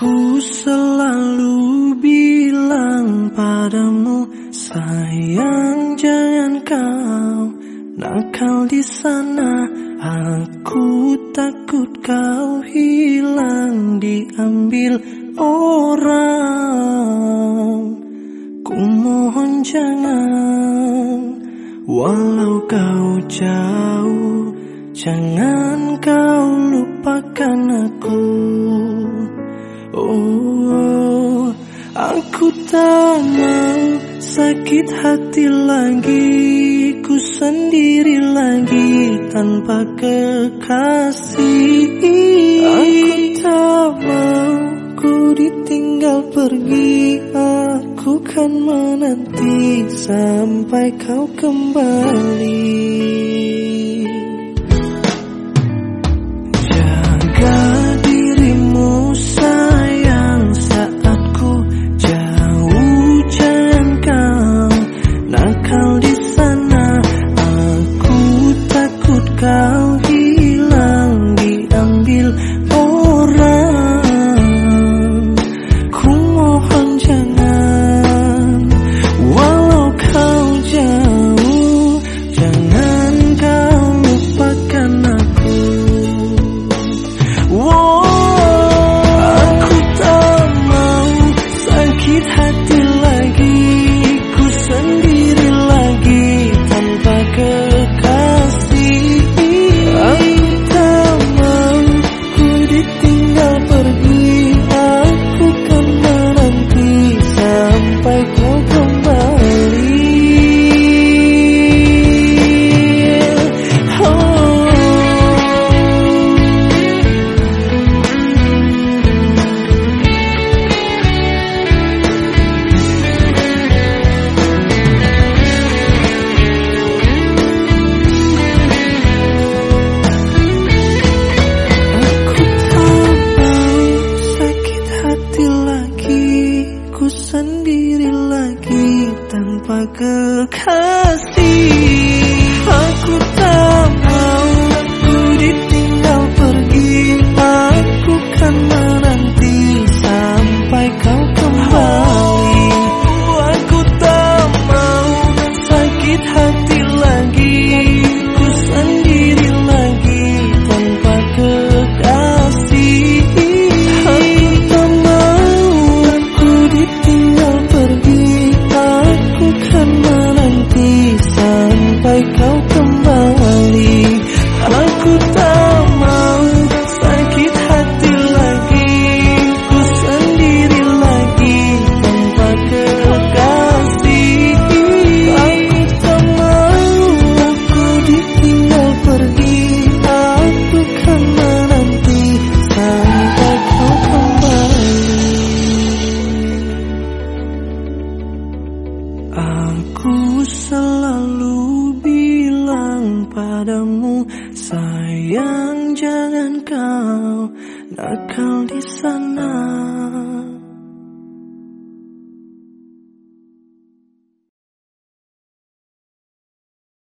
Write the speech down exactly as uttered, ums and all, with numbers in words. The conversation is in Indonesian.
Aku selalu bilang padamu, sayang jangan kau nakal di sana. Aku takut kau hilang diambil orang. Ku mohon jangan, walau kau jauh, jangan kau lupakan aku. Oh, aku tak mau sakit hati lagi, ku sendiri lagi tanpa kekasih. Aku tak mau ku ditinggal pergi, aku kan menanti sampai kau kembali. Jaga dirimu sayang saat ku jauh, jangan kau nakal di sana. Aku takut kau hilang diambil orang. Ku mohon jangan, walau kau jauh, jangan kau lupakan aku. Wow, aku tak mau sakit hati lagi, ku sendiri lagi tanpa kekasih. Aku tak mau ku ditinggal pergi, aku kan menanti sampai kau kembali. Ku sendiri lagi tanpa kekasih. Aku tak mau ku ditinggal pergi, aku kan menanti sampai kau kembali. Aku tak mau sakit hati lagi, ku sendiri lagi tanpa kekasih. Aku tak mau ku ditinggal pergi, aku kan menanti sampai kau kembali. Aku tak mau sakit hati lagi, ku sendiri lagi tanpa kekasih. Aku tak mau ku ditinggal pergi, aku kan menanti sampai kau kembali. Aku selalu bilang padamu, sayang jangan kau nakal di sana.